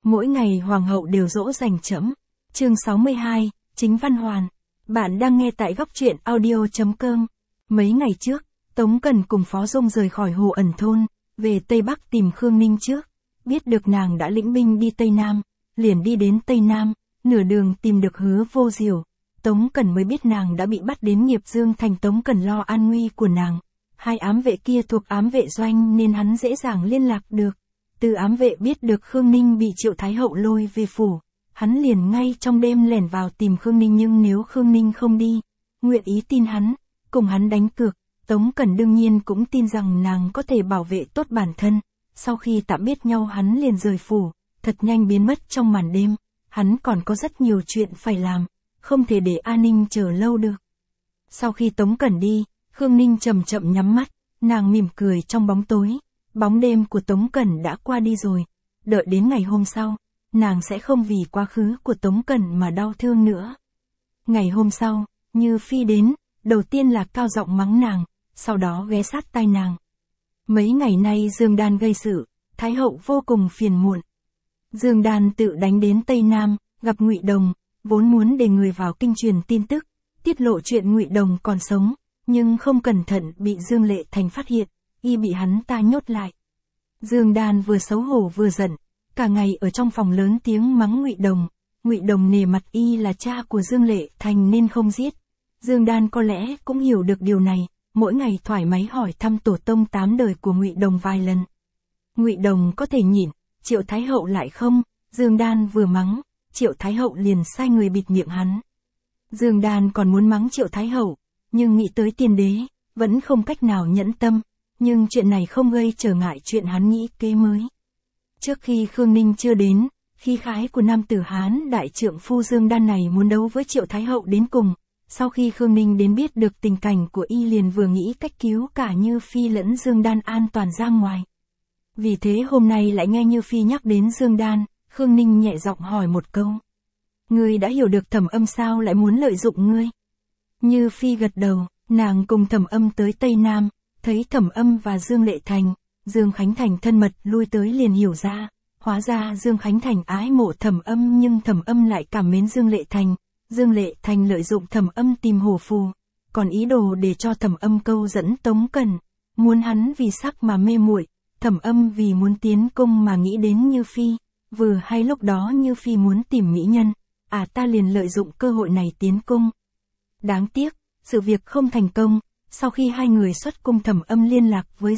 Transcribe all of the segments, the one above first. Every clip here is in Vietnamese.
Mỗi ngày hoàng hậu đều dỗ dành trẫm. Chương 62, Chính Văn Hoàn. Bạn đang nghe tại góc truyện audio.com. Mấy ngày trước, Tống Cần cùng Phó Dung rời khỏi Hồ Ẩn Thôn, về Tây Bắc tìm Khương Ninh trước. Biết được nàng đã lĩnh binh đi Tây Nam, liền đi đến Tây Nam, nửa đường tìm được Hứa Vô Diểu. Tống Cần mới biết nàng đã bị bắt đến Nghiệp Dương Thành. Tống Cần lo an nguy của nàng. Hai ám vệ kia thuộc ám vệ doanh nên hắn dễ dàng liên lạc được. Từ ám vệ biết được Khương Ninh bị Triệu Thái Hậu lôi về phủ, hắn liền ngay trong đêm lẻn vào tìm Khương Ninh, nhưng nếu Khương Ninh không đi, nguyện ý tin hắn, cùng hắn đánh cược, Tống Cần đương nhiên cũng tin rằng nàng có thể bảo vệ tốt bản thân. Sau khi tạm biết nhau hắn liền rời phủ, thật nhanh biến mất trong màn đêm. Hắn còn có rất nhiều chuyện phải làm, không thể để An Ninh chờ lâu được. Sau khi Tống Cần đi, Khương Ninh chậm chậm nhắm mắt, nàng mỉm cười trong bóng tối. Bóng đêm của Tống Cần đã qua đi rồi, đợi đến ngày hôm sau, nàng sẽ không vì quá khứ của Tống Cần mà đau thương nữa. Ngày hôm sau, Như Phi đến, đầu tiên là cao giọng mắng nàng, sau đó ghé sát tai nàng. Mấy ngày nay Dương Đan gây sự, Thái Hậu vô cùng phiền muộn. Dương Đan tự đánh đến Tây Nam, gặp Ngụy Đồng, vốn muốn để người vào kinh truyền tin tức, tiết lộ chuyện Ngụy Đồng còn sống, nhưng không cẩn thận bị Dương Lệ Thành phát hiện, y bị hắn ta nhốt lại. Dương Đan vừa xấu hổ vừa giận, cả ngày ở trong phòng lớn tiếng mắng Ngụy Đồng. Ngụy Đồng nể mặt y là cha của Dương Lệ Thành nên không giết. Dương Đan có lẽ cũng hiểu được điều này, mỗi ngày thoải mái hỏi thăm tổ tông 8 đời của Ngụy Đồng vài lần. Ngụy Đồng có thể nhịn, Triệu Thái Hậu lại không. Dương Đan vừa mắng, Triệu Thái Hậu liền sai người bịt miệng hắn. Dương Đan còn muốn mắng Triệu Thái Hậu, nhưng nghĩ tới Tiên Đế, vẫn không cách nào nhẫn tâm. Nhưng chuyện này không gây trở ngại chuyện hắn nghĩ kế mới. Trước khi Khương Ninh chưa đến, khí khái của nam tử Hán đại trượng phu Dương Đan này muốn đấu với Triệu Thái Hậu đến cùng. Sau khi Khương Ninh đến biết được tình cảnh của y liền vừa nghĩ cách cứu cả Như Phi lẫn Dương Đan an toàn ra ngoài. Vì thế hôm nay lại nghe Như Phi nhắc đến Dương Đan, Khương Ninh nhẹ giọng hỏi một câu. Ngươi đã hiểu được Thẩm Âm sao lại muốn lợi dụng ngươi? Như Phi gật đầu, nàng cùng Thẩm Âm tới Tây Nam. Thấy Thẩm Âm và Dương Lệ Thành, Dương Khánh Thành thân mật lui tới liền hiểu ra, hóa ra Dương Khánh Thành ái mộ Thẩm Âm nhưng Thẩm Âm lại cảm mến Dương Lệ Thành. Dương Lệ Thành lợi dụng Thẩm Âm tìm hổ phù, còn ý đồ để cho Thẩm Âm câu dẫn Tống Cần, muốn hắn vì sắc mà mê muội, Thẩm Âm vì muốn tiến cung mà nghĩ đến Như Phi, vừa hay lúc đó Như Phi muốn tìm mỹ nhân, ta liền lợi dụng cơ hội này tiến cung. Đáng tiếc, sự việc không thành công. Sau khi hai người xuất cung Thẩm Âm liên lạc với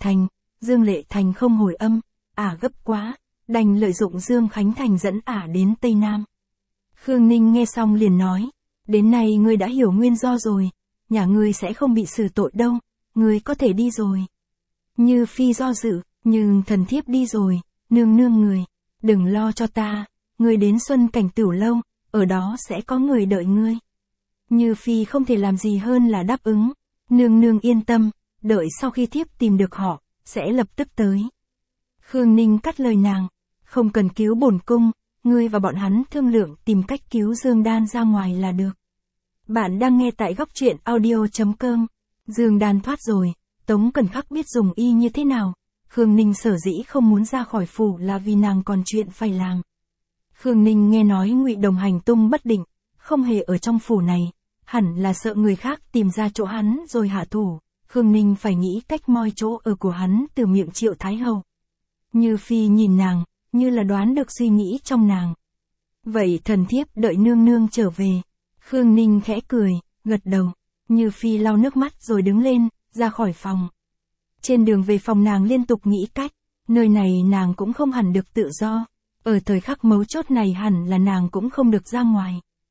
Dương Lệ Thành không hồi âm, gấp quá, đành lợi dụng Dương Khánh Thành dẫn đến Tây Nam. Khương Ninh nghe xong liền nói, đến nay ngươi đã hiểu nguyên do rồi, nhà ngươi sẽ không bị xử tội đâu, ngươi có thể đi rồi. Như Phi do dự, nhưng thần thiếp đi rồi, nương nương người, đừng lo cho ta, ngươi đến Xuân Cảnh Tửu Lâu, ở đó sẽ có người đợi ngươi. Như Phi không thể làm gì hơn là đáp ứng. Nương nương yên tâm, đợi sau khi thiếp tìm được họ, sẽ lập tức tới. Khương Ninh cắt lời nàng, không cần cứu bổn cung, ngươi và bọn hắn thương lượng tìm cách cứu Dương Đan ra ngoài là được. Bạn đang nghe tại góc truyện audio.com. Dương Đan thoát rồi, Tống Cần Khắc biết dùng y như thế nào. Khương Ninh sở dĩ không muốn ra khỏi phủ là vì nàng còn chuyện phải làm. Khương Ninh nghe nói Ngụy Đồng hành tung bất định, không hề ở trong phủ này. Hẳn là sợ người khác tìm ra chỗ hắn rồi hạ thủ, Khương Ninh phải nghĩ cách moi chỗ ở của hắn từ miệng Triệu Thái Hậu. Như Phi nhìn nàng, như là đoán được suy nghĩ trong nàng. Vậy thần thiếp đợi nương nương trở về. Khương Ninh khẽ cười, gật đầu. Như Phi lau nước mắt rồi đứng lên, ra khỏi phòng. Trên đường về phòng nàng liên tục nghĩ cách, nơi này nàng cũng không hẳn được tự do. Ở thời khắc mấu chốt này hẳn là nàng cũng không được ra ngoài.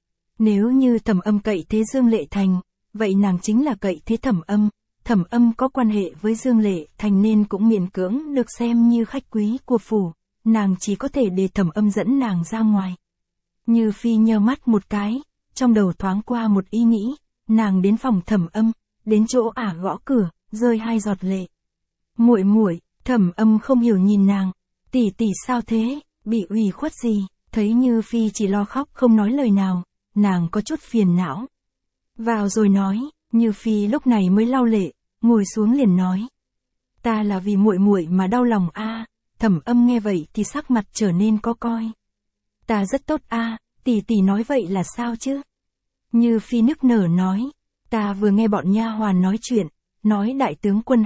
Nếu như Thẩm Âm cậy thế Dương Lệ Thành, vậy nàng chính là cậy thế Thẩm Âm. Thẩm Âm có quan hệ với Dương Lệ Thành nên cũng miễn cưỡng được xem như khách quý của phủ, nàng chỉ có thể để Thẩm Âm dẫn nàng ra ngoài. Như Phi nheo mắt một cái, trong đầu thoáng qua một ý nghĩ, nàng đến phòng Thẩm Âm, đến chỗ gõ cửa, rơi 2 giọt lệ. Muội muội, Thẩm Âm không hiểu nhìn nàng, tỷ tỷ sao thế, bị ủy khuất gì? Thấy Như Phi chỉ lo khóc không nói lời nào. Nàng có chút phiền não. Vào rồi nói, Như Phi lúc này mới lau lệ, ngồi xuống liền nói. Ta là vì muội muội mà đau lòng Thẩm Âm nghe vậy thì sắc mặt trở nên có coi. Ta rất tốt a, tỷ tỷ nói vậy là sao chứ? Như Phi nức nở nói, ta vừa nghe bọn nha hoàn nói chuyện, nói đại tướng quân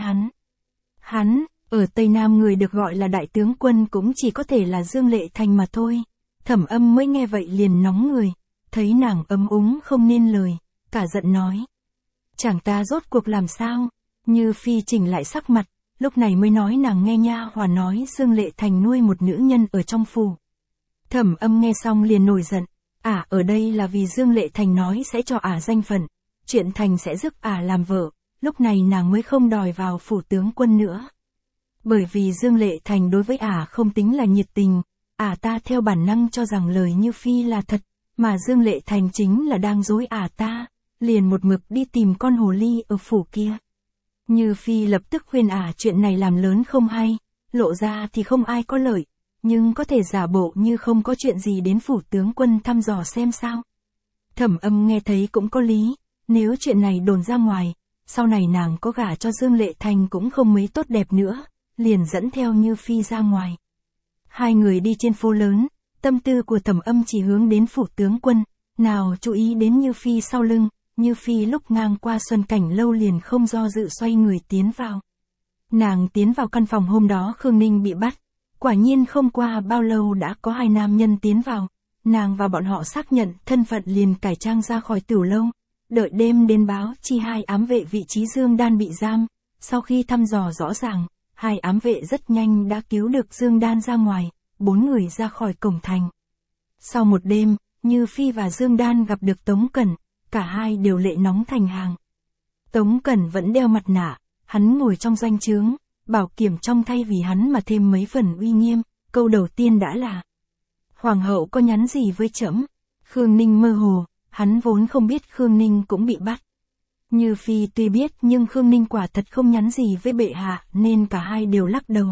hắn, ở Tây Nam người được gọi là đại tướng quân cũng chỉ có thể là Dương Lệ Thành mà thôi. Thẩm Âm mới nghe vậy liền nóng người, thấy nàng ấm úng không nên lời, cả giận nói. Chẳng ta rốt cuộc làm sao? Như Phi chỉnh lại sắc mặt, lúc này mới nói nàng nghe nha hoàn nói Dương Lệ Thành nuôi một nữ nhân ở trong phủ. Thẩm Âm nghe xong liền nổi giận, ở đây là vì Dương Lệ Thành nói sẽ cho danh phận, chuyện thành sẽ giúp làm vợ, lúc này nàng mới không đòi vào phủ tướng quân nữa. Bởi vì Dương Lệ Thành đối với không tính là nhiệt tình, ta theo bản năng cho rằng lời Như Phi là thật, mà Dương Lệ Thành chính là đang dối ta, liền một mực đi tìm con hồ ly ở phủ kia. Như Phi lập tức khuyên chuyện này làm lớn không hay, lộ ra thì không ai có lợi, nhưng có thể giả bộ như không có chuyện gì đến phủ tướng quân thăm dò xem sao. Thẩm Âm nghe thấy cũng có lý, nếu chuyện này đồn ra ngoài, sau này nàng có gả cho Dương Lệ Thành cũng không mấy tốt đẹp nữa, liền dẫn theo Như Phi ra ngoài. Hai người đi trên phố lớn, tâm tư của Thẩm Âm chỉ hướng đến phủ tướng quân, nào chú ý đến Như Phi sau lưng. Như Phi lúc ngang qua Xuân Cảnh lâu liền không do dự xoay người tiến vào. Nàng tiến vào căn phòng hôm đó Khương Ninh bị bắt, quả nhiên không qua bao lâu đã có hai nam nhân tiến vào, nàng và bọn họ xác nhận thân phận liền cải trang ra khỏi tửu lâu, đợi đêm đến báo chi hai ám vệ vị trí Dương Đan bị giam, sau khi thăm dò rõ ràng, hai ám vệ rất nhanh đã cứu được Dương Đan ra ngoài, 4 người ra khỏi cổng thành. Sau một đêm, Như Phi và Dương Đan gặp được Tống Cẩn. Cả hai đều lệ nóng thành hàng. Tống Cẩn vẫn đeo mặt nạ, hắn ngồi trong doanh trướng, bảo kiểm trong thay vì hắn mà thêm mấy phần uy nghiêm, câu đầu tiên đã là: Hoàng hậu có nhắn gì với trẫm? Khương Ninh mơ hồ, hắn vốn không biết Khương Ninh cũng bị bắt. Như Phi tuy biết nhưng Khương Ninh quả thật không nhắn gì với bệ hạ nên cả hai đều lắc đầu.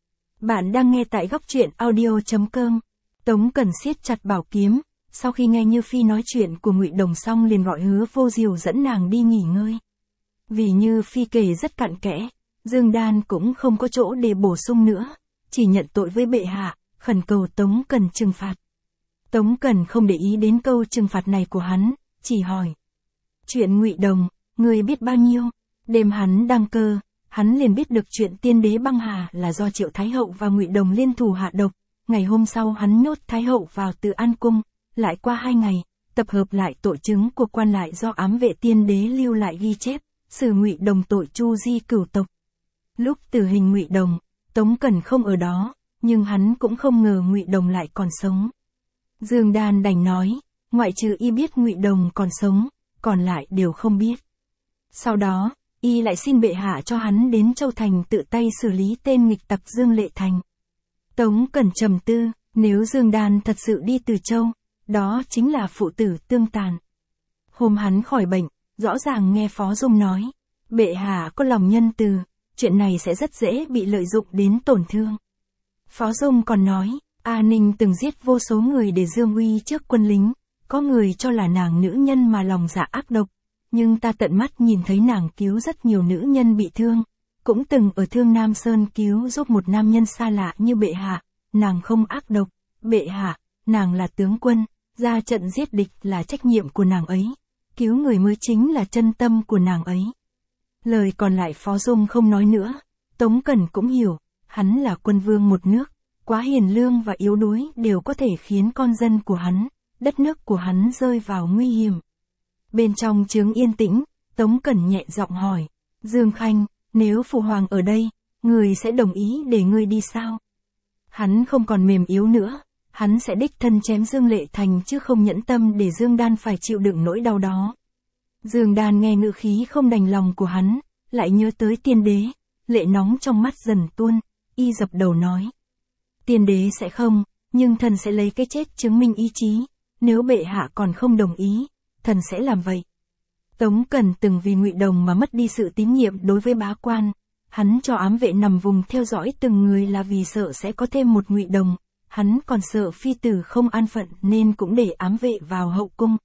Bạn đang nghe tại Góc Truyện Audio.com. Tống Cẩn siết chặt bảo kiếm. Sau khi nghe Như Phi nói chuyện của Ngụy Đồng xong liền gọi Hứa Vô Diều dẫn nàng đi nghỉ ngơi. Vì Như Phi kể rất cặn kẽ, Dương Đan cũng không có chỗ để bổ sung nữa, chỉ nhận tội với bệ hạ, khẩn cầu Tống Cẩn trừng phạt. Tống Cẩn không để ý đến câu trừng phạt này của hắn, chỉ hỏi. Chuyện Ngụy Đồng, người biết bao nhiêu? Đêm hắn đăng cơ, hắn liền biết được chuyện tiên đế băng hà là do Triệu Thái Hậu và Ngụy Đồng liên thủ hạ độc, ngày hôm sau hắn nhốt Thái Hậu vào Từ An Cung. Lại qua 2 ngày, tập hợp lại tội chứng của quan lại do ám vệ tiên đế lưu lại ghi chép, xử Ngụy Đồng tội chu di cửu tộc. Lúc tử hình Ngụy Đồng, Tống Cẩn không ở đó, nhưng hắn cũng không ngờ Ngụy Đồng lại còn sống. Dương Đan đành nói, ngoại trừ y biết Ngụy Đồng còn sống, còn lại đều không biết. Sau đó, y lại xin bệ hạ cho hắn đến Châu Thành tự tay xử lý tên nghịch tặc Dương Lệ Thành. Tống Cẩn trầm tư, nếu Dương Đan thật sự đi từ Châu, đó chính là phụ tử tương tàn. Hôm hắn khỏi bệnh, rõ ràng nghe Phó Dung nói, bệ hạ có lòng nhân từ, chuyện này sẽ rất dễ bị lợi dụng đến tổn thương. Phó Dung còn nói, A Ninh từng giết vô số người để dương uy trước quân lính, có người cho là nàng nữ nhân mà lòng dạ ác độc, nhưng ta tận mắt nhìn thấy nàng cứu rất nhiều nữ nhân bị thương, cũng từng ở Thương Nam Sơn cứu giúp một nam nhân xa lạ như bệ hạ, nàng không ác độc, bệ hạ, nàng là tướng quân. Ra trận giết địch là trách nhiệm của nàng ấy, cứu người mới chính là chân tâm của nàng ấy. Lời còn lại Phó Dung không nói nữa, Tống Cẩn cũng hiểu, hắn là quân vương một nước, quá hiền lương và yếu đuối đều có thể khiến con dân của hắn, đất nước của hắn rơi vào nguy hiểm. Bên trong trướng yên tĩnh, Tống Cẩn nhẹ giọng hỏi, Dương Khanh, nếu phụ hoàng ở đây, người sẽ đồng ý để ngươi đi sao? Hắn không còn mềm yếu nữa. Hắn sẽ đích thân chém Dương Lệ Thành chứ không nhẫn tâm để Dương Đan phải chịu đựng nỗi đau đó. Dương Đan nghe ngữ khí không đành lòng của hắn, lại nhớ tới tiên đế, lệ nóng trong mắt dần tuôn, y dập đầu nói. Tiên đế sẽ không, nhưng thần sẽ lấy cái chết chứng minh ý chí, nếu bệ hạ còn không đồng ý, thần sẽ làm vậy. Tống Cẩn từng vì Ngụy Đồng mà mất đi sự tín nhiệm đối với bá quan, hắn cho ám vệ nằm vùng theo dõi từng người là vì sợ sẽ có thêm một Ngụy Đồng. Hắn còn sợ phi tử không an phận nên cũng để ám vệ vào hậu cung.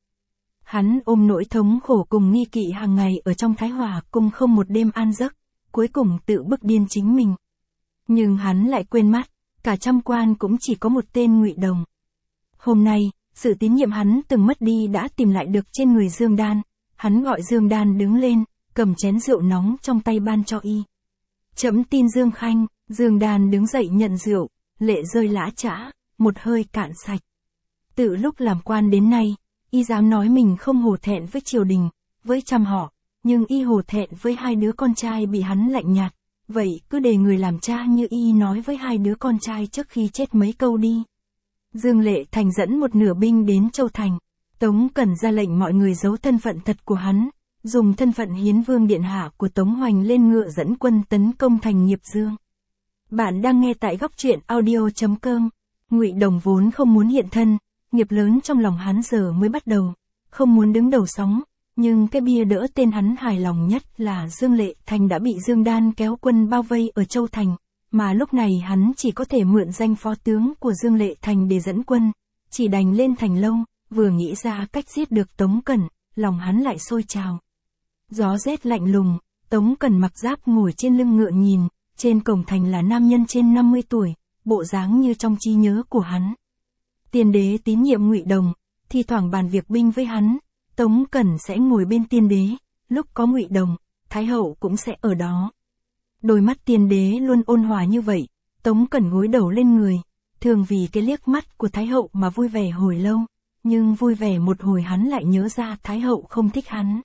Hắn ôm nỗi thống khổ cùng nghi kỵ hàng ngày ở trong Thái Hòa cung không một đêm an giấc, cuối cùng tự bức điên chính mình. Nhưng hắn lại quên mất, cả trăm quan cũng chỉ có một tên Ngụy Đồng. Hôm nay, sự tín nhiệm hắn từng mất đi đã tìm lại được trên người Dương Đan, hắn gọi Dương Đan đứng lên, cầm chén rượu nóng trong tay ban cho y. Trẫm tin Dương Khanh. Dương Đan đứng dậy nhận rượu, lệ rơi lã chã, một hơi cạn sạch. Từ lúc làm quan đến nay, y dám nói mình không hổ thẹn với triều đình, với trăm họ, nhưng y hổ thẹn với hai đứa con trai bị hắn lạnh nhạt, vậy cứ để người làm cha như y nói với hai đứa con trai trước khi chết mấy câu đi. Dương Lệ Thành dẫn một nửa binh đến Châu Thành, Tống Cẩn ra lệnh mọi người giấu thân phận thật của hắn, dùng thân phận Hiến Vương Điện Hạ của Tống Hoành lên ngựa dẫn quân tấn công thành Nghiệp Dương. Bạn đang nghe tại góc truyện audio.com. Ngụy Đồng vốn không muốn hiện thân, nghiệp lớn trong lòng hắn giờ mới bắt đầu, không muốn đứng đầu sóng, nhưng cái bia đỡ tên hắn hài lòng nhất là Dương Lệ Thành đã bị Dương Đan kéo quân bao vây ở Châu Thành, mà lúc này hắn chỉ có thể mượn danh phó tướng của Dương Lệ Thành để dẫn quân, chỉ đành lên thành lâu, vừa nghĩ ra cách giết được Tống Cẩn, lòng hắn lại sôi trào. Gió rét lạnh lùng, Tống Cẩn mặc giáp ngồi trên lưng ngựa nhìn, trên cổng thành là nam nhân trên 50 tuổi, bộ dáng như trong trí nhớ của hắn. Tiên đế tín nhiệm Ngụy Đồng, thi thoảng bàn việc binh với hắn, Tống Cẩn sẽ ngồi bên tiên đế, lúc có Ngụy Đồng, Thái hậu cũng sẽ ở đó. Đôi mắt tiên đế luôn ôn hòa như vậy, Tống Cẩn gối đầu lên người, thường vì cái liếc mắt của Thái hậu mà vui vẻ hồi lâu, nhưng vui vẻ một hồi hắn lại nhớ ra Thái hậu không thích hắn.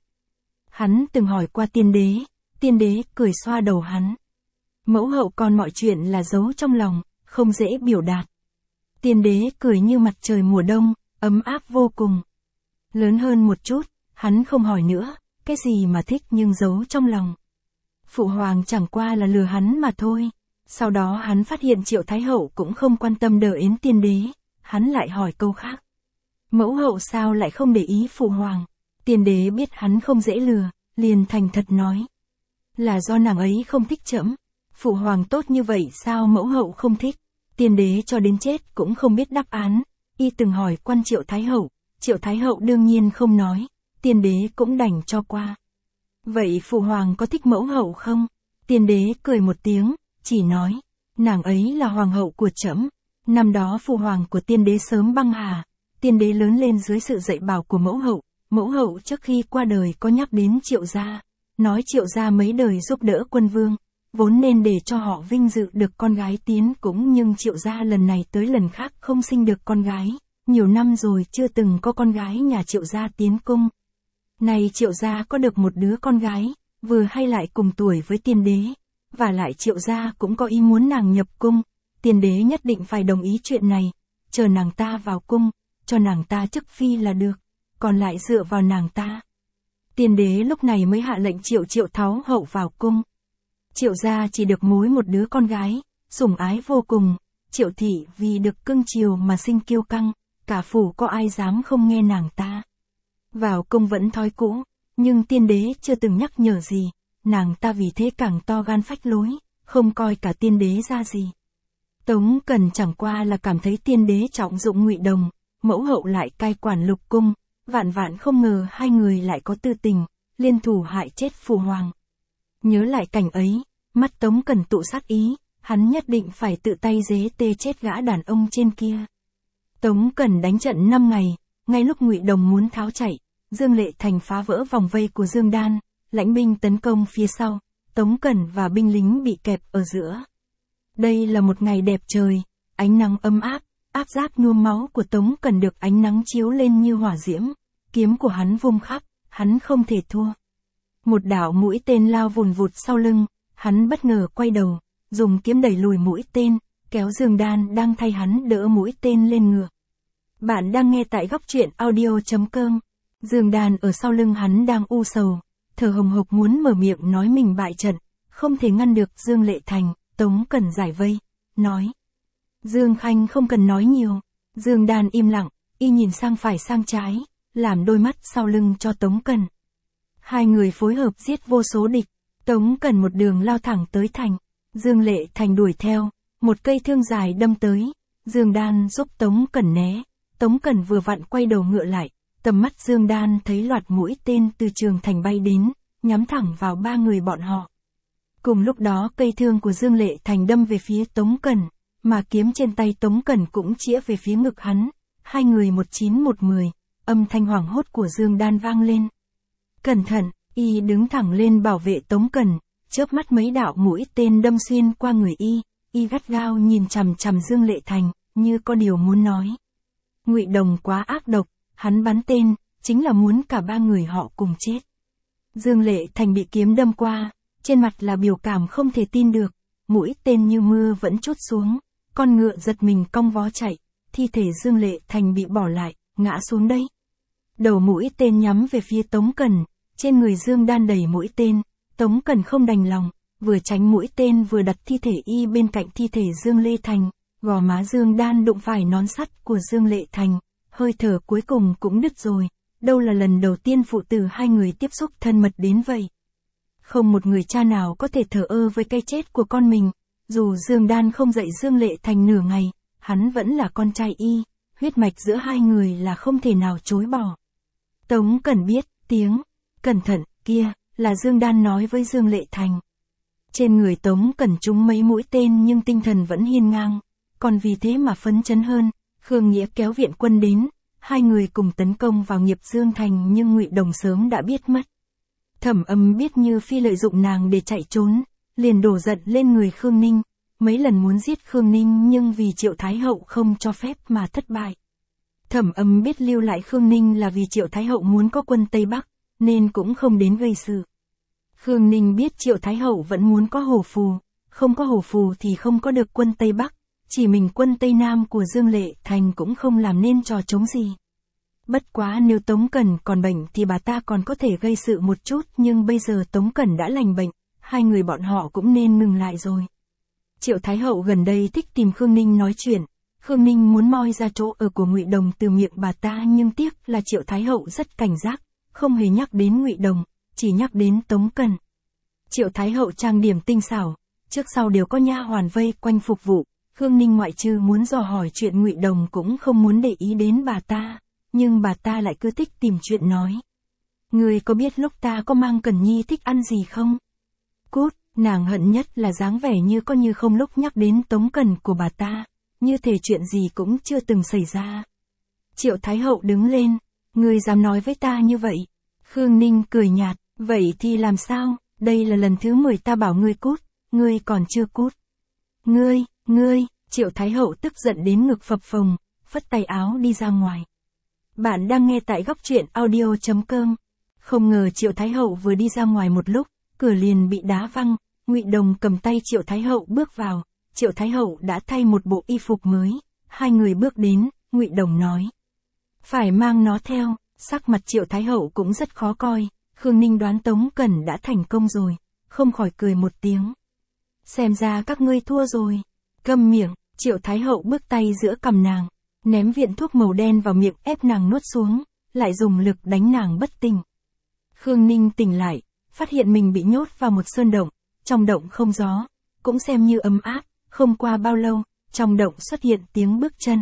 Hắn từng hỏi qua tiên đế cười xoa đầu hắn. Mẫu hậu còn mọi chuyện là giấu trong lòng, không dễ biểu đạt. Tiên đế cười như mặt trời mùa đông, ấm áp vô cùng. Lớn hơn một chút, hắn không hỏi nữa, cái gì mà thích nhưng giấu trong lòng. Phụ hoàng chẳng qua là lừa hắn mà thôi. Sau đó hắn phát hiện Triệu Thái hậu cũng không quan tâm đợi yến tiên đế, hắn lại hỏi câu khác. Mẫu hậu sao lại không để ý phụ hoàng? Tiên đế biết hắn không dễ lừa, liền thành thật nói. Là do nàng ấy không thích trẫm. Phụ hoàng tốt như vậy sao mẫu hậu không thích? Tiên đế cho đến chết cũng không biết đáp án, y từng hỏi quan Triệu Thái hậu đương nhiên không nói, tiên đế cũng đành cho qua. Vậy phụ hoàng có thích mẫu hậu không? Tiên đế cười một tiếng, chỉ nói, nàng ấy là hoàng hậu của trẫm. Năm đó phụ hoàng của tiên đế sớm băng hà, tiên đế lớn lên dưới sự dạy bảo của mẫu hậu trước khi qua đời có nhắc đến Triệu gia, nói Triệu gia mấy đời giúp đỡ quân vương, vốn nên để cho họ vinh dự được con gái tiến cũng, nhưng Triệu gia lần này tới lần khác không sinh được con gái, nhiều năm rồi chưa từng có con gái nhà Triệu gia tiến cung. Này Triệu gia có được một đứa con gái, vừa hay lại cùng tuổi với tiên đế, và lại Triệu gia cũng có ý muốn nàng nhập cung, tiên đế nhất định phải đồng ý chuyện này, chờ nàng ta vào cung, cho nàng ta chức phi là được, còn lại dựa vào nàng ta. Tiên đế lúc này mới hạ lệnh Triệu Thái hậu vào cung. Triệu gia chỉ được mối một đứa con gái, sủng ái vô cùng, Triệu thị vì được cưng chiều mà sinh kiêu căng, cả phủ có ai dám không nghe nàng ta. Vào cung vẫn thói cũ, nhưng tiên đế chưa từng nhắc nhở gì, nàng ta vì thế càng to gan phách lối, không coi cả tiên đế ra gì. Tống Cẩn chẳng qua là cảm thấy tiên đế trọng dụng Ngụy Đồng, mẫu hậu lại cai quản lục cung, vạn vạn không ngờ hai người lại có tư tình, liên thủ hại chết phụ hoàng. Nhớ lại cảnh ấy, mắt Tống Cẩn tụ sát ý, hắn nhất định phải tự tay giết chết gã đàn ông trên kia. Tống Cẩn đánh trận 5 ngày, ngay lúc Ngụy Đồng muốn tháo chạy, Dương Lệ Thành phá vỡ vòng vây của Dương Đan, lãnh binh tấn công phía sau, Tống Cẩn và binh lính bị kẹp ở giữa. Đây là một ngày đẹp trời, ánh nắng ấm áp, áp giáp nhuốm máu của Tống Cẩn được ánh nắng chiếu lên như hỏa diễm, kiếm của hắn vung khắp, hắn không thể thua. Một đạo mũi tên lao vùn vụt sau lưng, hắn bất ngờ quay đầu, dùng kiếm đẩy lùi mũi tên, kéo Dương Đan đang thay hắn đỡ mũi tên lên ngựa. Bạn đang nghe tại góc truyện audio.com. Dương Đan ở sau lưng hắn đang u sầu, thở hồng hộc muốn mở miệng nói mình bại trận, không thể ngăn được Dương Lệ Thành. Tống Cẩn giải vây, nói. Dương Khanh không cần nói nhiều. Dương Đan im lặng, y nhìn sang phải sang trái, làm đôi mắt sau lưng cho Tống Cẩn. Hai người phối hợp giết vô số địch, Tống Cẩn một đường lao thẳng tới thành. Dương Lệ Thành đuổi theo, một cây thương dài đâm tới, Dương Đan giúp Tống Cẩn né. Tống Cẩn vừa vặn quay đầu ngựa lại, tầm mắt Dương Đan thấy loạt mũi tên từ trường thành bay đến, nhắm thẳng vào ba người bọn họ. Cùng lúc đó cây thương của Dương Lệ Thành đâm về phía Tống Cẩn, mà kiếm trên tay Tống Cẩn cũng chĩa về phía ngực hắn, hai người 19-1-10, âm thanh hoảng hốt của Dương Đan vang lên. Cẩn thận, y đứng thẳng lên bảo vệ Tống Cẩn, chớp mắt mấy đạo mũi tên đâm xuyên qua người y gắt gao nhìn chằm chằm Dương Lệ Thành, như có điều muốn nói. Ngụy Đồng quá ác độc, hắn bắn tên, chính là muốn cả ba người họ cùng chết. Dương Lệ Thành bị kiếm đâm qua, trên mặt là biểu cảm không thể tin được, mũi tên như mưa vẫn trút xuống, con ngựa giật mình cong vó chạy, thi thể Dương Lệ Thành bị bỏ lại, ngã xuống đây. Đầu mũi tên nhắm về phía Tống Cẩn, trên người Dương Đan đầy mũi tên, Tống Cẩn không đành lòng, vừa tránh mũi tên vừa đặt thi thể y bên cạnh thi thể Dương Lệ Thành, gò má Dương Đan đụng phải nón sắt của Dương Lệ Thành, hơi thở cuối cùng cũng đứt rồi, đâu là lần đầu tiên phụ tử hai người tiếp xúc thân mật đến vậy. Không một người cha nào có thể thờ ơ với cái chết của con mình, dù Dương Đan không dạy Dương Lệ Thành nửa ngày, hắn vẫn là con trai y, huyết mạch giữa hai người là không thể nào chối bỏ. Tống Cẩn biết, tiếng, cẩn thận, kia, là Dương Đan nói với Dương Lệ Thành. Trên người Tống Cẩn trúng mấy mũi tên nhưng tinh thần vẫn hiên ngang, còn vì thế mà phấn chấn hơn, Khương Nghĩa kéo viện quân đến, hai người cùng tấn công vào Nghiệp Dương Thành nhưng Ngụy Đồng sớm đã biết mất. Thẩm Âm biết Như Phi lợi dụng nàng để chạy trốn, liền đổ giận lên người Khương Ninh, mấy lần muốn giết Khương Ninh nhưng vì Triệu Thái Hậu không cho phép mà thất bại. Thẩm Âm biết lưu lại Khương Ninh là vì Triệu Thái Hậu muốn có quân Tây Bắc, nên cũng không đến gây sự. Khương Ninh biết Triệu Thái Hậu vẫn muốn có hổ phù, không có hổ phù thì không có được quân Tây Bắc, chỉ mình quân Tây Nam của Dương Lệ Thành cũng không làm nên trò chống gì. Bất quá nếu Tống Cẩn còn bệnh thì bà ta còn có thể gây sự một chút, nhưng bây giờ Tống Cẩn đã lành bệnh, hai người bọn họ cũng nên ngừng lại rồi. Triệu Thái Hậu gần đây thích tìm Khương Ninh nói chuyện, Khương Ninh muốn moi ra chỗ ở của Ngụy Đồng từ miệng bà ta nhưng tiếc là Triệu Thái Hậu rất cảnh giác, không hề nhắc đến Ngụy Đồng, chỉ nhắc đến Tống Cẩn. Triệu Thái Hậu trang điểm tinh xảo, trước sau đều có nha hoàn vây quanh phục vụ, Khương Ninh ngoại trừ muốn dò hỏi chuyện Ngụy Đồng cũng không muốn để ý đến bà ta, nhưng bà ta lại cứ thích tìm chuyện nói. Người có biết lúc ta có mang Cẩn Nhi thích ăn gì không? Cút, nàng hận nhất là dáng vẻ như có như không lúc nhắc đến Tống Cẩn của bà ta, như thể chuyện gì cũng chưa từng xảy ra. Triệu Thái Hậu đứng lên, người dám nói với ta như vậy? Khương Ninh cười nhạt, vậy thì làm sao, đây là lần thứ 10 ta bảo ngươi cút, ngươi còn chưa cút. Ngươi, Triệu Thái Hậu tức giận đến ngực phập phồng, phất tay áo đi ra ngoài. Bạn đang nghe tại góc truyện audio.com. Không ngờ Triệu Thái Hậu vừa đi ra ngoài một lúc, cửa liền bị đá văng, Ngụy Đồng cầm tay Triệu Thái Hậu bước vào, Triệu Thái Hậu đã thay một bộ y phục mới, hai người bước đến, Ngụy Đồng nói. Phải mang nó theo, sắc mặt Triệu Thái Hậu cũng rất khó coi, Khương Ninh đoán Tống Cẩn đã thành công rồi, không khỏi cười một tiếng. Xem ra các ngươi thua rồi. Câm miệng, Triệu Thái Hậu bước tay giữa cằm nàng, ném viện thuốc màu đen vào miệng ép nàng nuốt xuống, lại dùng lực đánh nàng bất tỉnh. Khương Ninh tỉnh lại, phát hiện mình bị nhốt vào một sơn động, trong động không gió, cũng xem như ấm áp, không qua bao lâu, trong động xuất hiện tiếng bước chân.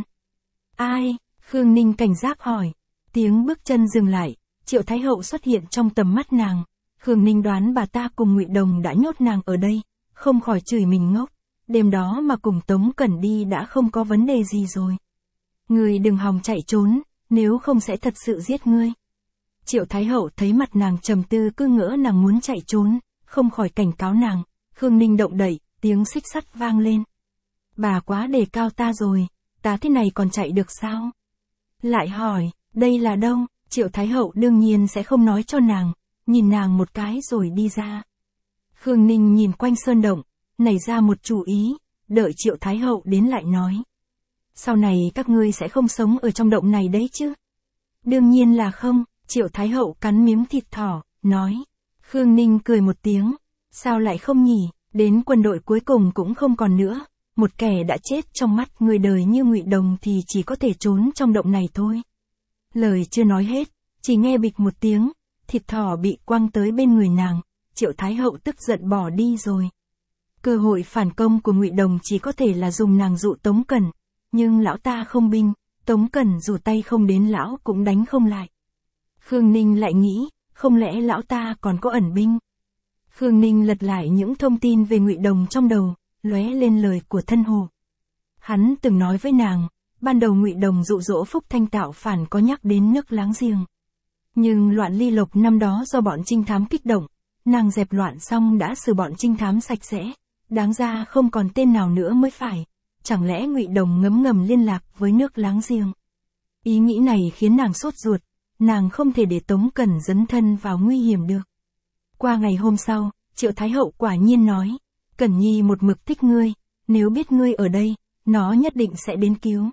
Ai? Khương Ninh cảnh giác hỏi. Tiếng bước chân dừng lại, Triệu Thái Hậu xuất hiện trong tầm mắt nàng, Khương Ninh đoán bà ta cùng Ngụy Đồng đã nhốt nàng ở đây, không khỏi chửi mình ngốc, đêm đó mà cùng Tống Cẩn đi đã không có vấn đề gì rồi. Ngươi đừng hòng chạy trốn, nếu không sẽ thật sự giết ngươi. Triệu Thái Hậu thấy mặt nàng trầm tư cứ ngỡ nàng muốn chạy trốn, không khỏi cảnh cáo nàng, Khương Ninh động đậy, tiếng xích sắt vang lên. Bà quá đề cao ta rồi, ta thế này còn chạy được sao? Lại hỏi, đây là đâu? Triệu Thái Hậu đương nhiên sẽ không nói cho nàng, nhìn nàng một cái rồi đi ra. Khương Ninh nhìn quanh sơn động, nảy ra một chủ ý, đợi Triệu Thái Hậu đến lại nói. Sau này các ngươi sẽ không sống ở trong động này đấy chứ? Đương nhiên là không, Triệu Thái Hậu cắn miếng thịt thỏ, nói. Khương Ninh cười một tiếng, sao lại không nhỉ, đến quân đội cuối cùng cũng không còn nữa, một kẻ đã chết trong mắt người đời như Ngụy Đồng thì chỉ có thể trốn trong động này thôi. Lời chưa nói hết, chỉ nghe bịch một tiếng, thịt thỏ bị quăng tới bên người nàng, Triệu Thái Hậu tức giận bỏ đi rồi. Cơ hội phản công của Ngụy Đồng chỉ có thể là dùng nàng dụ Tống Cẩn, nhưng lão ta không binh, Tống Cẩn dù tay không đến lão cũng đánh không lại. Khương Ninh lại nghĩ, không lẽ lão ta còn có ẩn binh? Khương Ninh lật lại những thông tin về Ngụy Đồng trong đầu, lóe lên lời của Thân Hồ. Hắn từng nói với nàng, ban đầu Ngụy Đồng dụ dỗ Phúc Thanh tạo phản có nhắc đến nước láng giềng. Nhưng loạn ly lộc năm đó do bọn trinh thám kích động, nàng dẹp loạn xong đã xử bọn trinh thám sạch sẽ, đáng ra không còn tên nào nữa mới phải, chẳng lẽ Ngụy Đồng ngấm ngầm liên lạc với nước láng giềng. Ý nghĩ này khiến nàng sốt ruột, nàng không thể để Tống Cẩn dấn thân vào nguy hiểm được. Qua ngày hôm sau, Triệu Thái Hậu quả nhiên nói, Cẩn Nhi một mực thích ngươi, nếu biết ngươi ở đây, nó nhất định sẽ đến cứu.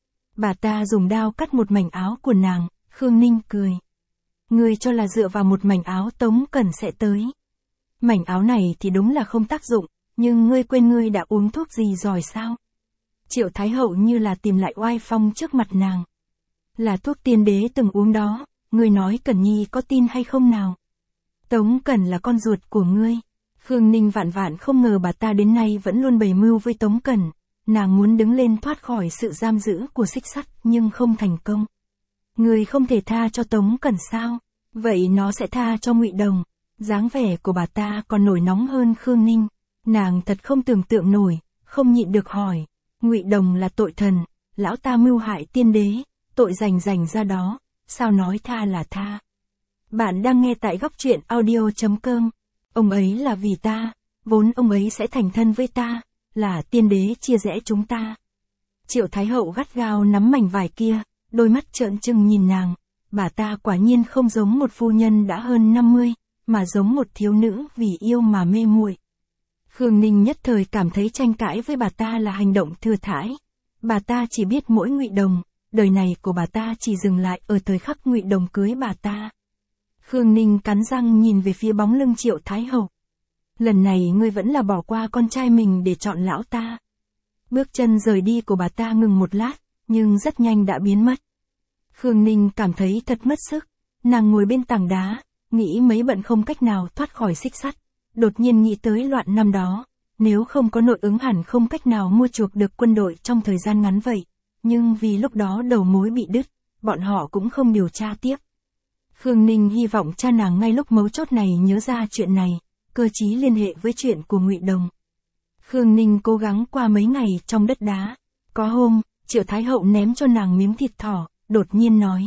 Bà ta dùng đao cắt một mảnh áo của nàng, Khương Ninh cười. Ngươi cho là dựa vào một mảnh áo Tống Cẩn sẽ tới. Mảnh áo này thì đúng là không tác dụng, nhưng ngươi quên ngươi đã uống thuốc gì rồi sao? Triệu Thái Hậu như là tìm lại oai phong trước mặt nàng. Là thuốc tiên đế từng uống đó, ngươi nói Cẩn Nhi có tin hay không nào? Tống Cẩn là con ruột của ngươi. Khương Ninh vạn vạn không ngờ bà ta đến nay vẫn luôn bày mưu với Tống Cẩn. Nàng muốn đứng lên thoát khỏi sự giam giữ của xích sắt nhưng không thành công. Ngươi không thể tha cho Tống Cẩn sao? Vậy nó sẽ tha cho Ngụy Đồng. Dáng vẻ của bà ta còn nổi nóng hơn Khương Ninh. Nàng thật không tưởng tượng nổi, không nhịn được hỏi. Ngụy Đồng là tội thần, lão ta mưu hại tiên đế, tội rành ra đó, sao nói tha là tha. Bạn đang nghe tại góc truyện audio.com. Ông ấy là vì ta, vốn ông ấy sẽ thành thân với ta, là tiên đế chia rẽ chúng ta. Triệu Thái Hậu gắt gao nắm mảnh vải kia, đôi mắt trợn trừng nhìn nàng, bà ta quả nhiên không giống một phu nhân đã hơn 50, mà giống một thiếu nữ vì yêu mà mê muội. Khương Ninh nhất thời cảm thấy tranh cãi với bà ta là hành động thừa thãi. Bà ta chỉ biết mỗi Ngụy Đồng, đời này của bà ta chỉ dừng lại ở thời khắc Ngụy Đồng cưới bà ta. Khương Ninh cắn răng nhìn về phía bóng lưng Triệu Thái Hậu. Lần này ngươi vẫn là bỏ qua con trai mình để chọn lão ta. Bước chân rời đi của bà ta ngừng một lát, nhưng rất nhanh đã biến mất. Khương Ninh cảm thấy thật mất sức, nàng ngồi bên tảng đá, nghĩ mấy bận không cách nào thoát khỏi xích sắt. Đột nhiên nghĩ tới loạn năm đó, nếu không có nội ứng hẳn không cách nào mua chuộc được quân đội trong thời gian ngắn vậy. Nhưng vì lúc đó đầu mối bị đứt, bọn họ cũng không điều tra tiếp. Khương Ninh hy vọng cha nàng ngay lúc mấu chốt này nhớ ra chuyện này, cơ chí liên hệ với chuyện của Ngụy Đồng. Khương Ninh cố gắng qua mấy ngày trong đất đá. Có hôm, Triệu Thái Hậu ném cho nàng miếng thịt thỏ, đột nhiên nói.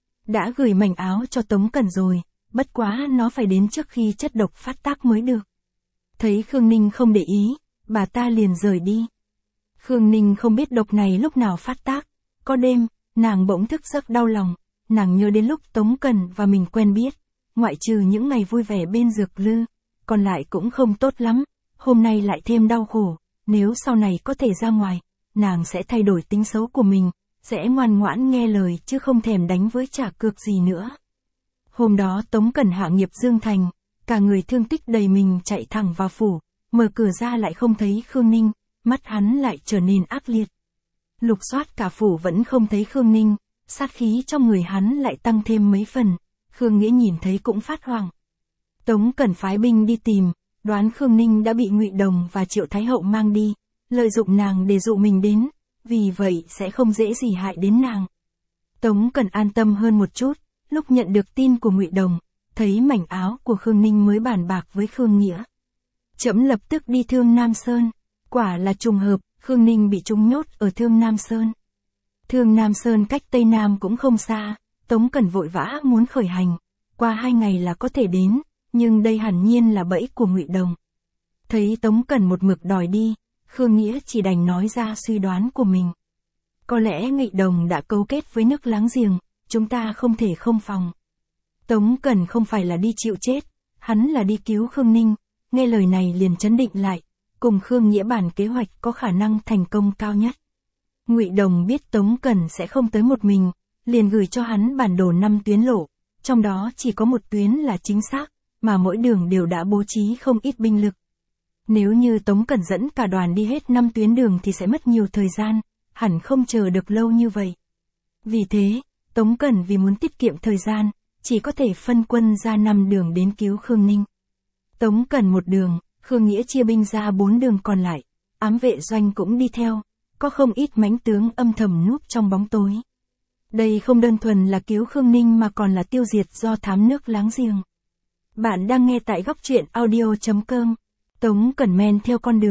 Đã gửi mảnh áo cho Tống Cẩn rồi, bất quá nó phải đến trước khi chất độc phát tác mới được. Thấy Khương Ninh không để ý, bà ta liền rời đi. Khương Ninh không biết độc này lúc nào phát tác. Có đêm, nàng bỗng thức giấc đau lòng. Nàng nhớ đến lúc Tống Cẩn và mình quen biết. Ngoại trừ những ngày vui vẻ bên dược lư, còn lại cũng không tốt lắm. Hôm nay lại thêm đau khổ. Nếu sau này có thể ra ngoài, nàng sẽ thay đổi tính xấu của mình, sẽ ngoan ngoãn nghe lời chứ không thèm đánh với trả cược gì nữa. Hôm đó Tống Cẩn hạ nghiệp Dương Thành, cả người thương tích đầy mình chạy thẳng vào phủ, mở cửa ra lại không thấy Khương Ninh, mắt hắn lại trở nên ác liệt. Lục soát cả phủ vẫn không thấy Khương Ninh, sát khí trong người hắn lại tăng thêm mấy phần, Khương Nghĩa nhìn thấy cũng phát hoảng. Tống Cẩn phái binh đi tìm, đoán Khương Ninh đã bị Ngụy Đồng và Triệu Thái Hậu mang đi, lợi dụng nàng để dụ mình đến, vì vậy sẽ không dễ gì hại đến nàng. Tống Cẩn an tâm hơn một chút, lúc nhận được tin của Ngụy Đồng, thấy mảnh áo của Khương Ninh mới bàn bạc với Khương Nghĩa. Trẫm lập tức đi Thương Nam Sơn, quả là trùng hợp, Khương Ninh bị trúng nhốt ở Thương Nam Sơn. Thương Nam Sơn cách Tây Nam cũng không xa, Tống Cẩn vội vã muốn khởi hành, qua 2 ngày là có thể đến, nhưng đây hẳn nhiên là bẫy của Ngụy Đồng. Thấy Tống Cẩn một mực đòi đi, Khương Nghĩa chỉ đành nói ra suy đoán của mình. Có lẽ Ngụy Đồng đã cấu kết với nước láng giềng, chúng ta không thể không phòng. Tống Cẩn không phải là đi chịu chết, hắn là đi cứu Khương Ninh, nghe lời này liền trấn định lại, cùng Khương Nghĩa bàn kế hoạch có khả năng thành công cao nhất. Ngụy Đồng biết Tống Cẩn sẽ không tới một mình, liền gửi cho hắn bản đồ 5 tuyến lộ, trong đó chỉ có một tuyến là chính xác, mà mỗi đường đều đã bố trí không ít binh lực. Nếu như Tống Cẩn dẫn cả đoàn đi hết 5 tuyến đường thì sẽ mất nhiều thời gian, hẳn không chờ được lâu như vậy. Vì thế, Tống Cẩn vì muốn tiết kiệm thời gian, chỉ có thể phân quân ra 5 đường đến cứu Khương Ninh. Tống Cẩn một đường, Khương Nghĩa chia binh ra 4 đường còn lại, ám vệ doanh cũng đi theo, có không ít mãnh tướng âm thầm núp trong bóng tối. Đây không đơn thuần là cứu Khương Ninh mà còn là tiêu diệt do thám nước láng giềng. Bạn đang nghe tại góc truyện audio.com. Tống Cẩn men theo con đường,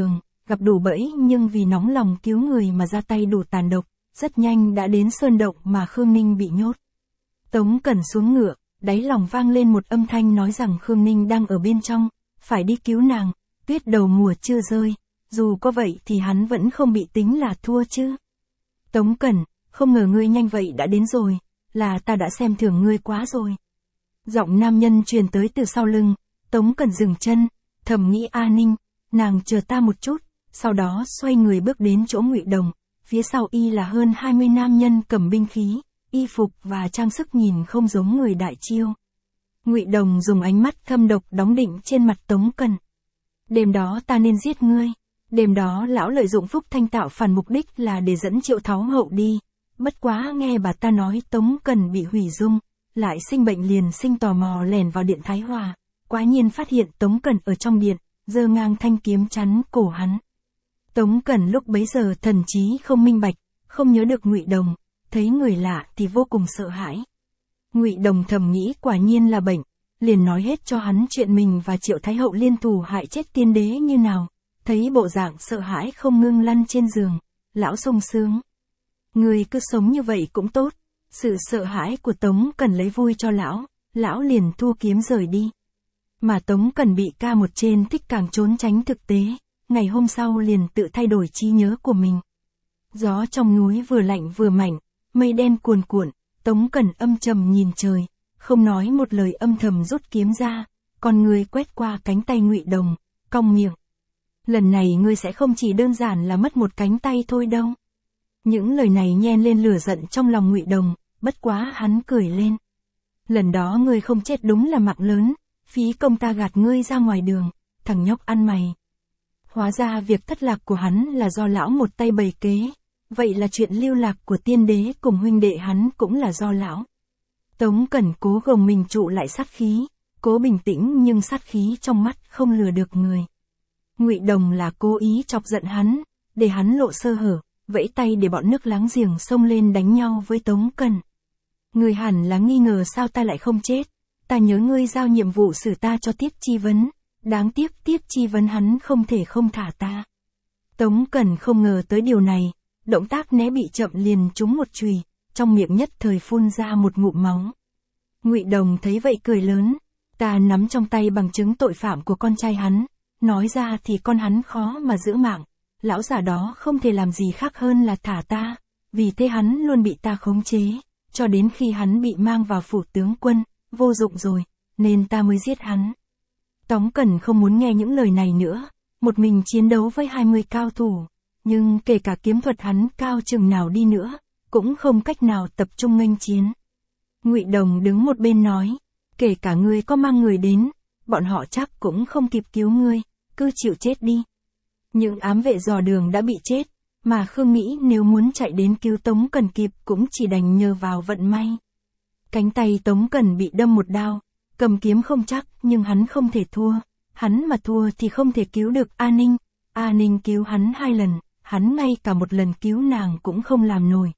gặp đủ bẫy nhưng vì nóng lòng cứu người mà ra tay đủ tàn độc, rất nhanh đã đến sơn động mà Khương Ninh bị nhốt. Tống Cẩn xuống ngựa, đáy lòng vang lên một âm thanh nói rằng Khương Ninh đang ở bên trong, phải đi cứu nàng, tuyết đầu mùa chưa rơi, dù có vậy thì hắn vẫn không bị tính là thua chứ. Tống Cẩn, không ngờ ngươi nhanh vậy đã đến rồi, là ta đã xem thường ngươi quá rồi. Giọng nam nhân truyền tới từ sau lưng, Tống Cẩn dừng chân, thầm nghĩ A Ninh, nàng chờ ta một chút, sau đó xoay người bước đến chỗ Ngụy Đồng, phía sau y là hơn 20 nam nhân cầm binh khí, y phục và trang sức nhìn không giống người đại chiêu. Ngụy Đồng dùng ánh mắt thâm độc đóng định trên mặt Tống Cẩn. Đêm đó ta nên giết ngươi, đêm đó lão lợi dụng Phúc Thanh tạo phản mục đích là để dẫn Triệu Tháo Hậu đi, bất quá nghe bà ta nói Tống Cẩn bị hủy dung, lại sinh bệnh liền sinh tò mò lẻn vào điện Thái Hòa, quá nhiên phát hiện Tống Cẩn ở trong điện, giơ ngang thanh kiếm chắn cổ hắn. Tống Cẩn lúc bấy giờ thần trí không minh bạch, không nhớ được Ngụy Đồng, thấy người lạ thì vô cùng sợ hãi. Ngụy Đồng thầm nghĩ quả nhiên là bệnh, liền nói hết cho hắn chuyện mình và Triệu Thái Hậu liên thủ hại chết tiên đế như nào, thấy bộ dạng sợ hãi không ngưng lăn trên giường, lão sung sướng. Người cứ sống như vậy cũng tốt, sự sợ hãi của Tống Cẩn lấy vui cho lão liền thu kiếm rời đi. Mà Tống Cẩn bị ca một trên thích càng trốn tránh thực tế, ngày hôm sau liền tự thay đổi trí nhớ của mình. Gió trong núi vừa lạnh vừa mạnh, mây đen cuồn cuộn, Tống Cẩn âm trầm nhìn trời, không nói một lời âm thầm rút kiếm ra, con người quét qua cánh tay Ngụy Đồng, cong miệng. Lần này ngươi sẽ không chỉ đơn giản là mất một cánh tay thôi đâu. Những lời này nhen lên lửa giận trong lòng Ngụy Đồng, bất quá hắn cười lên. Lần đó ngươi không chết đúng là mạng lớn, phí công ta gạt ngươi ra ngoài đường, thằng nhóc ăn mày. Hóa ra việc thất lạc của hắn là do lão một tay bày kế, vậy là chuyện lưu lạc của tiên đế cùng huynh đệ hắn cũng là do lão. Tống Cẩn cố gồng mình trụ lại sát khí, cố bình tĩnh nhưng sát khí trong mắt không lừa được người. Ngụy Đồng là cố ý chọc giận hắn, để hắn lộ sơ hở, vẫy tay để bọn nước láng giềng xông lên đánh nhau với Tống Cẩn. Người hẳn là nghi ngờ sao ta lại không chết, ta nhớ ngươi giao nhiệm vụ xử ta cho Tiết Chi Vấn, đáng tiếc Tiết Chi Vấn hắn không thể không thả ta. Tống Cẩn không ngờ tới điều này, động tác né bị chậm liền trúng một chùy, trong miệng nhất thời phun ra một ngụm máu. Ngụy Đồng thấy vậy cười lớn, ta nắm trong tay bằng chứng tội phạm của con trai hắn, nói ra thì con hắn khó mà giữ mạng, lão già đó không thể làm gì khác hơn là thả ta, vì thế hắn luôn bị ta khống chế, cho đến khi hắn bị mang vào phủ tướng quân, vô dụng rồi, nên ta mới giết hắn. Tống Cẩn không muốn nghe những lời này nữa, một mình chiến đấu với 20 cao thủ, nhưng kể cả kiếm thuật hắn cao chừng nào đi nữa, cũng không cách nào tập trung nghênh chiến. Ngụy Đồng đứng một bên nói, kể cả ngươi có mang người đến, bọn họ chắc cũng không kịp cứu ngươi, cứ chịu chết đi. Những ám vệ dò đường đã bị chết, mà Khương nghĩ nếu muốn chạy đến cứu Tống Cẩn kịp cũng chỉ đành nhờ vào vận may. Cánh tay Tống Cẩn bị đâm một đao, cầm kiếm không chắc nhưng hắn không thể thua, hắn mà thua thì không thể cứu được A Ninh, A Ninh cứu hắn 2 lần, hắn ngay cả một lần cứu nàng cũng không làm nổi.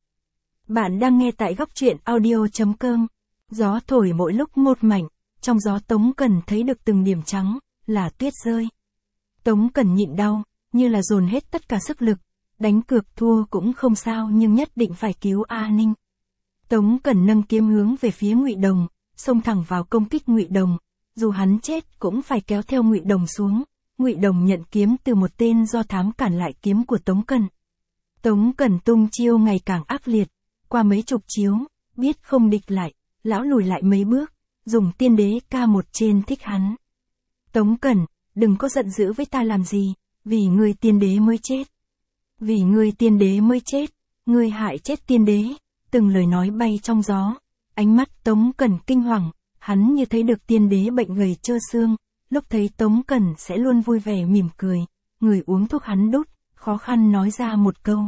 Bạn đang nghe tại góc truyện audio.com, gió thổi mỗi lúc một mảnh, trong gió Tống Cẩn thấy được từng điểm trắng, là tuyết rơi. Tống Cẩn nhịn đau, như là dồn hết tất cả sức lực, đánh cược thua cũng không sao nhưng nhất định phải cứu A Ninh. Tống Cẩn nâng kiếm hướng về phía Ngụy Đồng, xông thẳng vào công kích Ngụy Đồng, dù hắn chết cũng phải kéo theo Ngụy Đồng xuống. Ngụy Đồng nhận kiếm từ một tên do thám cản lại kiếm của Tống Cẩn. Tống Cẩn tung chiêu ngày càng ác liệt, qua mấy chục chiếu, biết không địch lại, lão lùi lại mấy bước, dùng tiên đế ca một trên thích hắn. Tống Cẩn, đừng có giận dữ với ta làm gì, vì ngươi tiên đế mới chết. Vì ngươi tiên đế mới chết, ngươi hại chết tiên đế, từng lời nói bay trong gió. Ánh mắt Tống Cẩn kinh hoàng, hắn như thấy được tiên đế bệnh gầy trơ xương, lúc thấy Tống Cẩn sẽ luôn vui vẻ mỉm cười, người uống thuốc hắn đút, khó khăn nói ra một câu.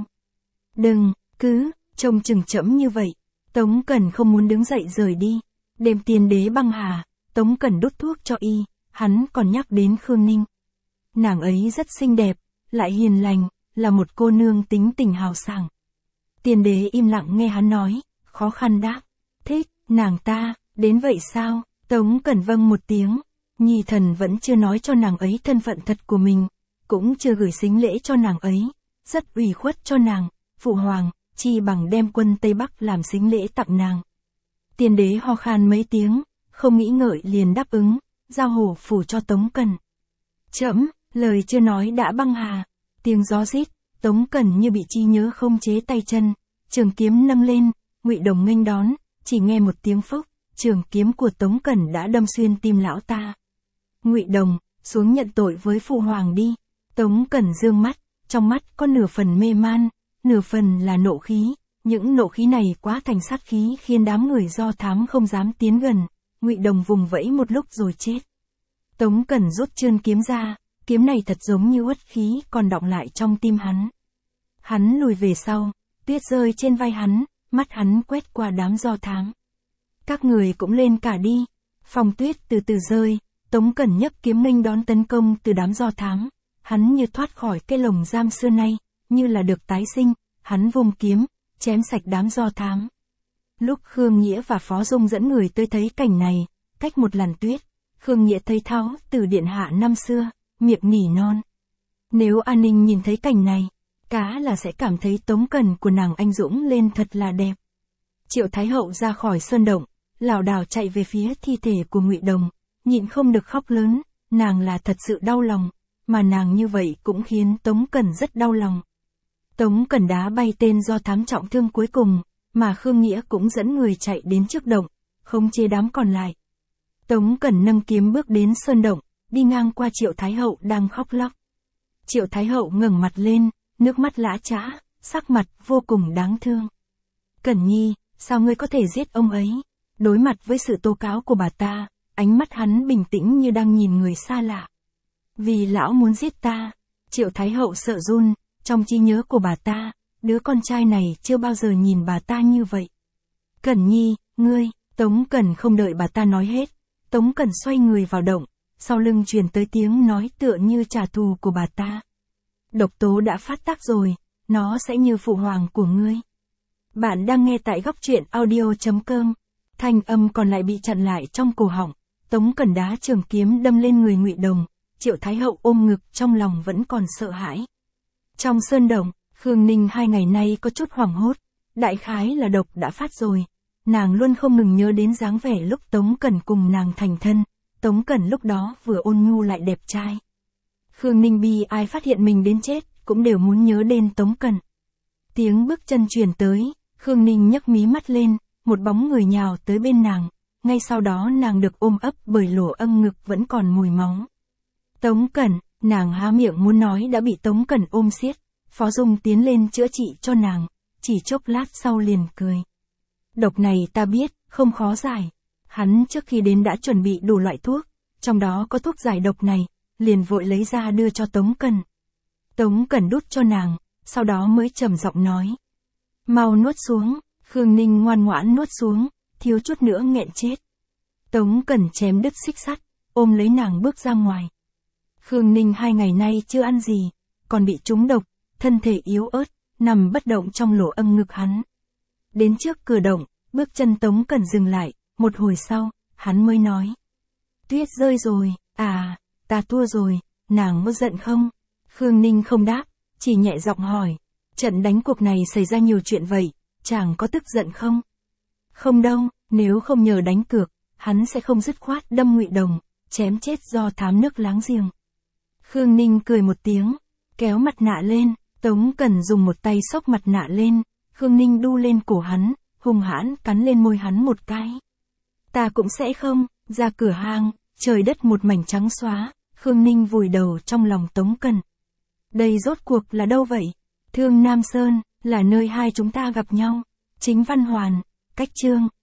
Đừng, cứ, trông chừng chẫm như vậy. Tống Cẩn không muốn đứng dậy rời đi. Đêm tiên đế băng hà, Tống Cẩn đút thuốc cho y, hắn còn nhắc đến Khương Ninh. Nàng ấy rất xinh đẹp, lại hiền lành, là một cô nương tính tình hào sảng. Tiên đế im lặng nghe hắn nói, khó khăn đáp. Thích, nàng ta, đến vậy sao? Tống Cẩn vâng một tiếng. Nhi thần vẫn chưa nói cho nàng ấy thân phận thật của mình. cũng chưa gửi sính lễ cho nàng ấy, rất ủy khuất cho nàng, phụ hoàng, chi bằng đem quân Tây Bắc làm sính lễ tặng nàng. Tiên đế ho khan mấy tiếng, không nghĩ ngợi liền đáp ứng, giao hổ phủ cho Tống Cần. Trẫm, lời chưa nói đã băng hà, tiếng gió rít, Tống Cần như bị chi nhớ không chế tay chân, trường kiếm nâng lên, Ngụy Đồng nghênh đón, chỉ nghe một tiếng phốc, trường kiếm của Tống Cần đã đâm xuyên tim lão ta. Ngụy Đồng, xuống nhận tội với phụ hoàng đi. Tống Cần dương mắt, trong mắt có nửa phần mê man, nửa phần là nộ khí, những nộ khí này quá thành sát khí khiến đám người Do Thám không dám tiến gần, Ngụy Đồng vùng vẫy một lúc rồi chết. Tống Cần rút chươn kiếm ra, kiếm này thật giống như uất khí còn đọng lại trong tim hắn. Hắn lùi về sau, tuyết rơi trên vai hắn, mắt hắn quét qua đám Do Thám. Các người cũng lên cả đi. Phong tuyết từ từ rơi, Tống Cần nhấc kiếm nghênh đón tấn công từ đám Do Thám. Hắn như thoát khỏi cái lồng giam xưa nay, như là được tái sinh, hắn vung kiếm, chém sạch đám Do Thám. Lúc Khương Nghĩa và Phó Dung dẫn người tới thấy cảnh này, cách một làn tuyết, Khương Nghĩa thấy tháo từ điện hạ năm xưa, miệng nỉ non. Nếu An Ninh nhìn thấy cảnh này, cá là sẽ cảm thấy Tống Cần của nàng anh dũng lên thật là đẹp. Triệu Thái Hậu ra khỏi sơn động, lảo đảo chạy về phía thi thể của Ngụy Đồng, nhịn không được khóc lớn, nàng là thật sự đau lòng, mà nàng như vậy cũng khiến Tống Cần rất đau lòng. Tống Cần đá bay tên Do Thám trọng thương cuối cùng, mà Khương Nghĩa cũng dẫn người chạy đến trước động, khống chế đám còn lại. Tống Cần nâng kiếm bước đến sơn động, đi ngang qua Triệu Thái Hậu đang khóc lóc. Triệu Thái Hậu ngẩng mặt lên, nước mắt lã chã, sắc mặt vô cùng đáng thương. Cẩn Nhi, sao ngươi có thể giết ông ấy? Đối mặt với sự tố cáo của bà ta, ánh mắt hắn bình tĩnh như đang nhìn người xa lạ. Vì lão muốn giết ta. Triệu Thái Hậu sợ run, trong trí nhớ của bà ta, đứa con trai này chưa bao giờ nhìn bà ta như vậy. Cẩn Nhi, ngươi, Tống Cần không đợi bà ta nói hết. Tống Cần xoay người vào động, sau lưng truyền tới tiếng nói tựa như trả thù của bà ta. Độc tố đã phát tác rồi, nó sẽ như phụ hoàng của ngươi. Bạn đang nghe tại góc truyện audio.com. Thanh âm còn lại bị chặn lại trong cổ họng. Tống Cần đá trường kiếm đâm lên người Ngụy Đồng. Triệu Thái Hậu ôm ngực trong lòng vẫn còn sợ hãi. Trong sơn động, Khương Ninh 2 ngày nay có chút hoảng hốt. Đại khái là độc đã phát rồi. Nàng luôn không ngừng nhớ đến dáng vẻ lúc Tống Cần cùng nàng thành thân. Tống Cần lúc đó vừa ôn nhu lại đẹp trai. Khương Ninh bi ai phát hiện mình đến chết, cũng đều muốn nhớ đến Tống Cần. Tiếng bước chân truyền tới, Khương Ninh nhấc mí mắt lên, một bóng người nhào tới bên nàng. Ngay sau đó nàng được ôm ấp bởi lỗ âng ngực vẫn còn mùi máu. Tống Cần, nàng há miệng muốn nói đã bị Tống Cần ôm siết. Phó Dung tiến lên chữa trị cho nàng, chỉ chốc lát sau liền cười. Độc này ta biết, không khó giải. Hắn trước khi đến đã chuẩn bị đủ loại thuốc, trong đó có thuốc giải độc này, liền vội lấy ra đưa cho Tống Cần. Tống Cần đút cho nàng, sau đó mới trầm giọng nói. Mau nuốt xuống. Khương Ninh ngoan ngoãn nuốt xuống, thiếu chút nữa nghẹn chết. Tống Cần chém đứt xích sắt, ôm lấy nàng bước ra ngoài. Khương Ninh 2 ngày nay chưa ăn gì, còn bị trúng độc, thân thể yếu ớt, nằm bất động trong lỗ âng ngực hắn. Đến trước cửa động, bước chân Tống Cần dừng lại, một hồi sau, hắn mới nói. Tuyết rơi rồi, ta thua rồi, nàng có giận không? Khương Ninh không đáp, chỉ nhẹ giọng hỏi. Trận đánh cuộc này xảy ra nhiều chuyện vậy, chàng có tức giận không? Không đâu, nếu không nhờ đánh cược, hắn sẽ không dứt khoát đâm Ngụy Đồng, chém chết Do Thám nước láng giềng. Khương Ninh cười một tiếng, kéo mặt nạ lên, Tống Cần dùng một tay xốc mặt nạ lên, Khương Ninh đu lên cổ hắn, hung hãn cắn lên môi hắn một cái. Ta cũng sẽ không. Ra cửa hang, trời đất một mảnh trắng xóa, Khương Ninh vùi đầu trong lòng Tống Cần. Đây rốt cuộc là đâu vậy? Thương Nam Sơn, là nơi hai chúng ta gặp nhau. Chính Văn Hoàn, cách chương.